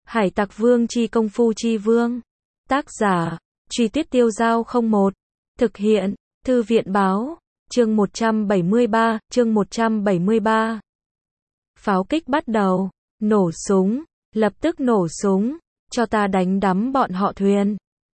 Hải Tặc Vương chi công phu chi vương. Tác giả, Truy Tuyết Tiêu Giao 01. Thực hiện, Thư viện báo, chương 173. Pháo kích bắt đầu, nổ súng, lập tức nổ súng, cho ta đánh đắm bọn họ thuyền.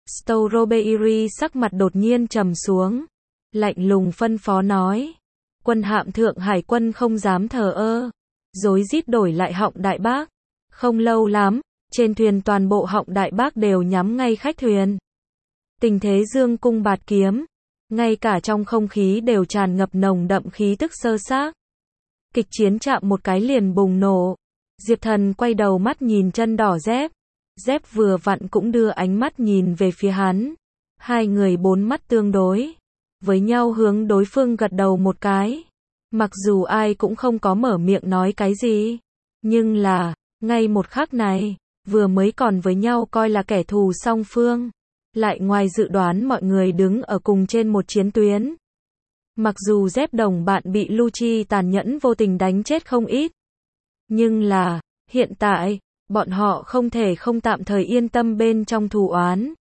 Strawberry sắc mặt đột nhiên trầm xuống, lạnh lùng phân phó nói. Quân hạm Thượng Hải quân không dám thờ ơ, rối rít đổi lại họng đại bác. Không lâu lắm, trên thuyền toàn bộ họng đại bác đều nhắm ngay khách thuyền. Tình thế dương cung bạt kiếm, ngay cả trong không khí đều tràn ngập nồng đậm khí tức sơ xác. Kịch chiến chạm một cái liền bùng nổ. Diệp Thần quay đầu mắt nhìn chân đỏ dép. Dép vừa vặn cũng đưa ánh mắt nhìn về phía hắn. Hai người bốn mắt tương đối với nhau, hướng đối phương gật đầu một cái. Mặc dù ai cũng không có mở miệng nói cái gì, nhưng là, ngay một khắc này, vừa mới còn với nhau coi là kẻ thù song phương, lại ngoài dự đoán mọi người đứng ở cùng trên một chiến tuyến. Mặc dù dép đồng bạn bị Lucci tàn nhẫn vô tình đánh chết không ít, nhưng là, hiện tại, bọn họ không thể không tạm thời yên tâm bên trong thù oán.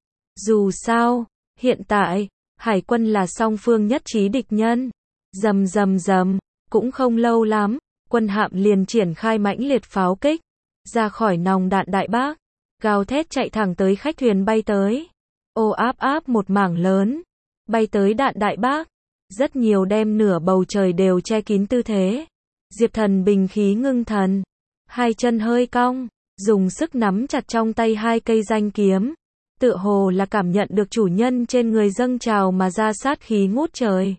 Dù sao, hiện tại, Hải quân là song phương nhất trí địch nhân. Rầm rầm rầm, cũng không lâu lắm, quân hạm liền triển khai mãnh liệt pháo kích, ra khỏi nòng đạn đại bác, gào thét chạy thẳng tới khách thuyền bay tới. Ô áp áp một mảng lớn, bay tới đạn đại bác, rất nhiều đem nửa bầu trời đều che kín tư thế. Diệp Thần bình khí ngưng thần, hai chân hơi cong, dùng sức nắm chặt trong tay hai cây danh kiếm, tựa hồ là cảm nhận được chủ nhân trên người dâng trào mà ra sát khí ngút trời.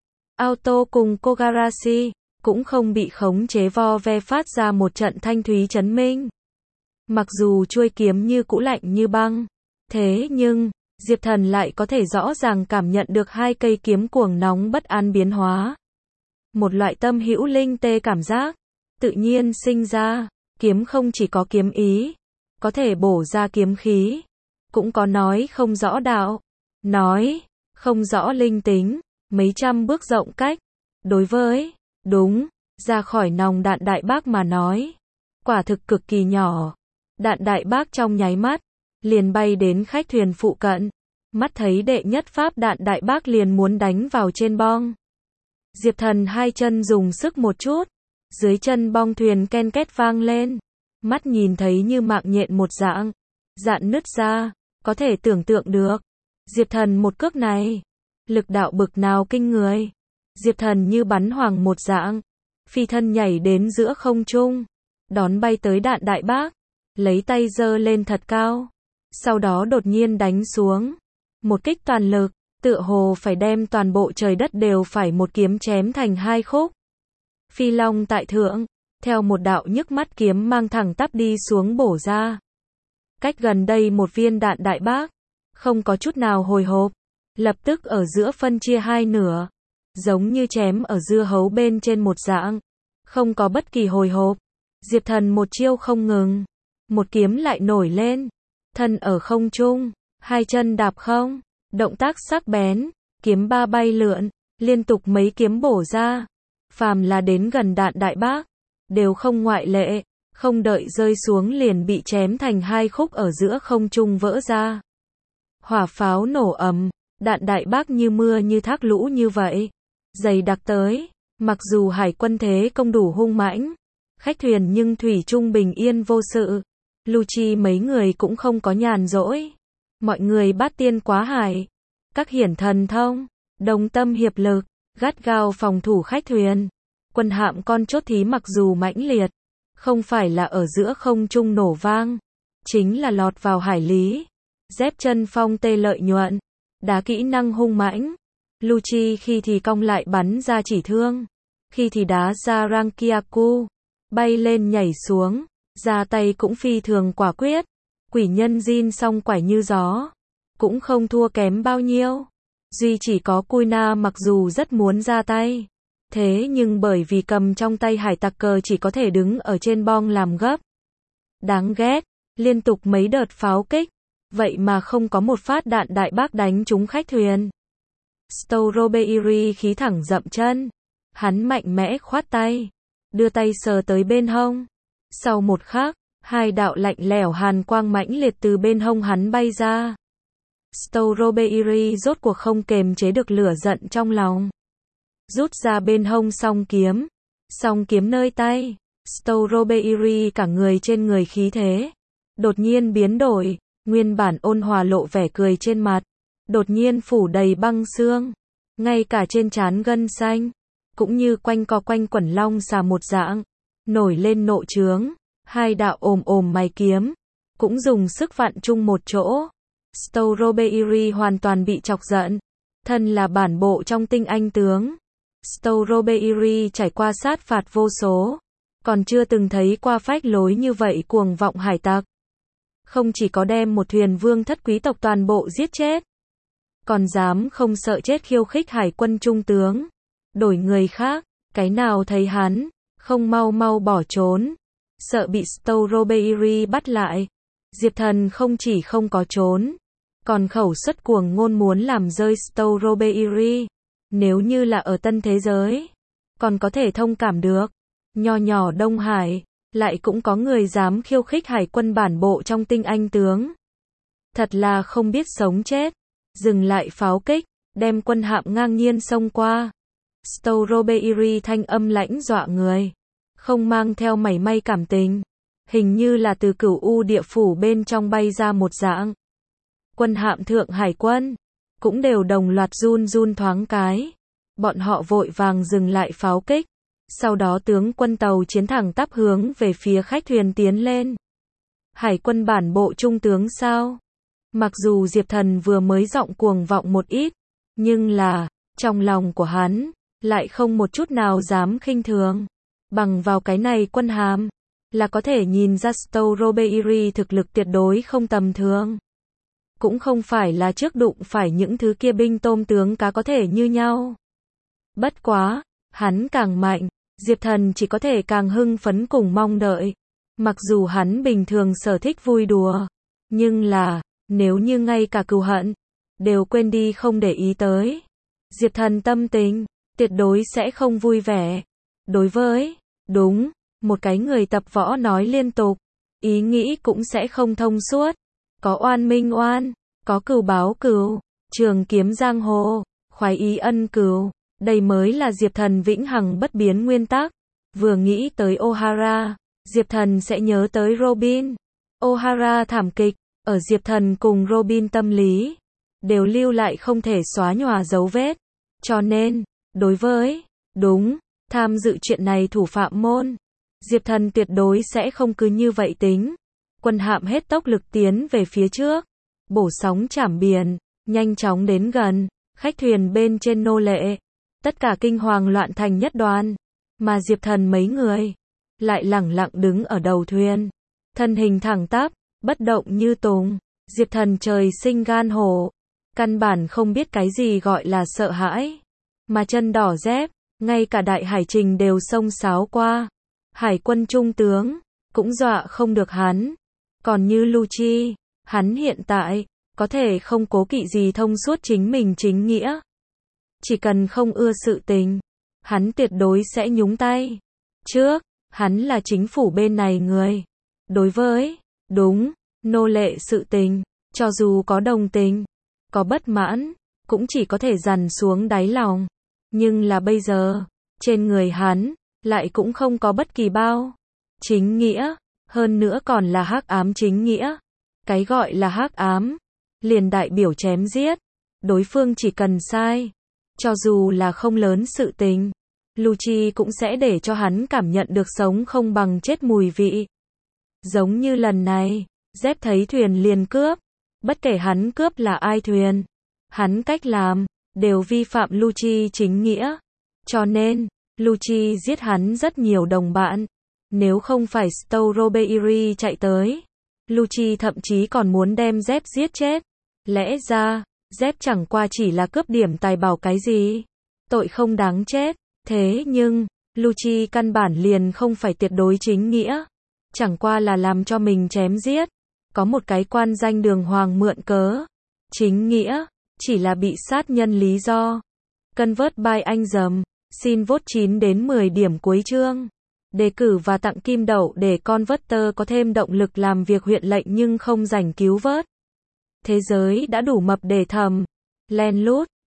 Auto cùng Kogarashi cũng không bị khống chế vo ve phát ra một trận thanh thúy chấn minh. Mặc dù chuôi kiếm như cũ lạnh như băng, thế nhưng, Diệp Thần lại có thể rõ ràng cảm nhận được hai cây kiếm cuồng nóng bất an biến hóa. Một loại tâm hữu linh tê cảm giác tự nhiên sinh ra, kiếm không chỉ có kiếm ý, có thể bổ ra kiếm khí, cũng có nói không rõ đạo, nói không rõ linh tính, mấy trăm bước rộng cách. Đối với, đúng, ra khỏi nòng đạn đại bác mà nói, quả thực cực kỳ nhỏ. Đạn đại bác trong nháy mắt, liền bay đến khách thuyền phụ cận, mắt thấy đệ nhất pháp đạn đại bác liền muốn đánh vào trên bong. Diệp Thần hai chân dùng sức một chút, dưới chân bong thuyền ken két vang lên, mắt nhìn thấy như mạng nhện một dạng, dạn nứt ra, có thể tưởng tượng được. Diệp Thần một cước này, lực đạo bực nào kinh người. Diệp Thần như bắn hoàng một dạng, phi thân nhảy đến giữa không trung, đón bay tới đạn đại bác, lấy tay giơ lên thật cao, sau đó đột nhiên đánh xuống. Một kích toàn lực, tựa hồ phải đem toàn bộ trời đất đều phải một kiếm chém thành hai khúc. Phi long tại thượng, theo một đạo nhức mắt kiếm mang thẳng tắp đi xuống bổ ra. Cách gần đây một viên đạn đại bác, không có chút nào hồi hộp, lập tức ở giữa phân chia hai nửa, giống như chém ở dưa hấu bên trên một dạng, không có bất kỳ hồi hộp. Diệp Thần một chiêu không ngừng, một kiếm lại nổi lên, thân ở không trung, hai chân đạp không, động tác sắc bén, kiếm ba bay lượn, liên tục mấy kiếm bổ ra, phàm là đến gần đạn đại bác, đều không ngoại lệ, không đợi rơi xuống liền bị chém thành hai khúc ở giữa không trung vỡ ra. Hỏa pháo nổ ầm, đạn đại bác như mưa như thác lũ như vậy, dày đặc tới. Mặc dù hải quân thế công đủ hung mãnh, khách thuyền nhưng thủy chung bình yên vô sự. Lucci mấy người cũng không có nhàn rỗi. Mọi người bát tiên quá hải, các hiển thần thông, đồng tâm hiệp lực, gắt gao phòng thủ khách thuyền. Quân hạm con chốt thí mặc dù mãnh liệt, không phải là ở giữa không trung nổ vang, chính là lọt vào hải lý. Dép chân phong tê lợi nhuận, đá kỹ năng hung mãnh. Lucci khi thì cong lại bắn ra chỉ thương, khi thì đá ra Rankiaku, bay lên nhảy xuống, ra tay cũng phi thường quả quyết. Quỷ nhân Jin song quải như gió, cũng không thua kém bao nhiêu. Duy chỉ có Kuina mặc dù rất muốn ra tay, thế nhưng bởi vì cầm trong tay hải tặc cờ chỉ có thể đứng ở trên bong làm gấp. Đáng ghét, liên tục mấy đợt pháo kích, vậy mà không có một phát đạn đại bác đánh trúng khách thuyền. Strawberry khí thẳng dậm chân, hắn mạnh mẽ khoát tay, đưa tay sờ tới bên hông. Sau một khắc, Hai đạo lạnh lẽo hàn quang mãnh liệt từ bên hông hắn bay ra. Strawberry rốt cuộc không kềm chế được lửa giận trong lòng. Rút ra bên hông song kiếm nơi tay. Strawberry cả người trên người khí thế đột nhiên biến đổi, nguyên bản ôn hòa lộ vẻ cười trên mặt, đột nhiên phủ đầy băng xương, ngay cả trên trán gân xanh, cũng như quanh quẩn long xà một dạng, nổi lên nộ trướng, hai đạo ồm mày kiếm, cũng dùng sức vặn chung một chỗ. Strawberry hoàn toàn bị chọc giận, thân là bản bộ trong tinh anh tướng. Strawberry trải qua sát phạt vô số, còn chưa từng thấy qua phách lối như vậy cuồng vọng hải tặc. Không chỉ có đem một thuyền vương thất quý tộc toàn bộ giết chết, còn dám không sợ chết khiêu khích hải quân trung tướng. Đổi người khác, cái nào thấy hắn, không mau bỏ trốn, sợ bị Strawberry bắt lại. Diệp Thần không chỉ không có trốn, còn khẩu xuất cuồng ngôn muốn làm rơi Strawberry. Nếu như là ở tân thế giới, còn có thể thông cảm được. Nho nhỏ Đông Hải, lại cũng có người dám khiêu khích hải quân bản bộ trong tinh anh tướng. Thật là không biết sống chết. Dừng lại pháo kích, đem quân hạm ngang nhiên xông qua. Strawberry thanh âm lãnh dọa người, không mang theo mảy may cảm tình, hình như là từ Cửu U địa phủ bên trong bay ra một dạng. Quân hạm thượng hải quân cũng đều đồng loạt run thoáng cái. Bọn họ vội vàng dừng lại pháo kích, sau đó tướng quân tàu chiến thẳng tắp hướng về phía khách thuyền tiến lên. Hải quân bản bộ trung tướng sao? Mặc dù Diệp Thần vừa mới giọng cuồng vọng một ít, nhưng là, trong lòng của hắn, lại không một chút nào dám khinh thường. Bằng vào cái này quân hàm, là có thể nhìn ra Strawberry thực lực tuyệt đối không tầm thường. Cũng không phải là trước đụng phải những thứ kia binh tôm tướng cá có thể như nhau. Bất quá, hắn càng mạnh, Diệp Thần chỉ có thể càng hưng phấn cùng mong đợi. Mặc dù hắn bình thường sở thích vui đùa, nhưng là, nếu như ngay cả cừu hận đều quên đi không để ý tới, Diệp Thần tâm tình tuyệt đối sẽ không vui vẻ. Đối với một cái người tập võ nói liên tục, ý nghĩ cũng sẽ không thông suốt. Có oan minh oan, có cừu báo cừu, trường kiếm giang hồ, khoái ý ân cừu, đây mới là Diệp Thần vĩnh hằng bất biến nguyên tắc. Vừa nghĩ tới O'Hara, Diệp Thần sẽ nhớ tới Robin. O'Hara thảm kịch, ở Diệp Thần cùng Robin tâm lý, đều lưu lại không thể xóa nhòa dấu vết. Cho nên, đối với, tham dự chuyện này thủ phạm môn, Diệp Thần tuyệt đối sẽ không cứ như vậy tính. Quân hạm hết tốc lực tiến về phía trước, bổ sóng chảm biển, nhanh chóng đến gần, khách thuyền bên trên nô lệ, tất cả kinh hoàng loạn thành nhất đoàn, mà Diệp Thần mấy người, lại lẳng lặng đứng ở đầu thuyền, thân hình thẳng tắp, bất động như tùng. Diệp Thần trời sinh gan hổ, căn bản không biết cái gì gọi là sợ hãi, mà chân đỏ dép, ngay cả đại hải trình đều xông xáo qua. Hải quân trung tướng, cũng dọa không được hắn. Còn như Lucci, hắn hiện tại, có thể không cố kỵ gì thông suốt chính mình chính nghĩa. Chỉ cần không ưa sự tình, hắn tuyệt đối sẽ nhúng tay. Trước, hắn là chính phủ bên này người. Đối với, nô lệ sự tình, cho dù có đồng tình, có bất mãn, cũng chỉ có thể dằn xuống đáy lòng. Nhưng là bây giờ, trên người hắn, lại cũng không có bất kỳ bao chính nghĩa, hơn nữa còn là hắc ám chính nghĩa. Cái gọi là hắc ám, liền đại biểu chém giết. Đối phương chỉ cần sai, cho dù là không lớn sự tình, Lucci cũng sẽ để cho hắn cảm nhận được sống không bằng chết mùi vị. Giống như lần này, Dép thấy thuyền liền cướp, bất kể hắn cướp là ai thuyền, hắn cách làm, đều vi phạm Lucci chính nghĩa. Cho nên, Lucci giết hắn rất nhiều đồng bạn. Nếu không phải Strawberry chạy tới, Lucci thậm chí còn muốn đem Dép giết chết. Lẽ ra, Dép chẳng qua chỉ là cướp điểm tài bảo cái gì, tội không đáng chết. Thế nhưng, Lucci căn bản liền không phải tuyệt đối chính nghĩa, chẳng qua là làm cho mình chém giết. Có một cái quan danh đường hoàng mượn cớ. Chính nghĩa, chỉ là bị sát nhân lý do. Convert by anh dầm. Xin vote 9 đến 10 điểm cuối chương. đề cử và tặng kim đậu để Converter có thêm động lực làm việc huyện lệnh nhưng không rảnh cứu vớt. Thế giới đã đủ mập để thầm, len lút.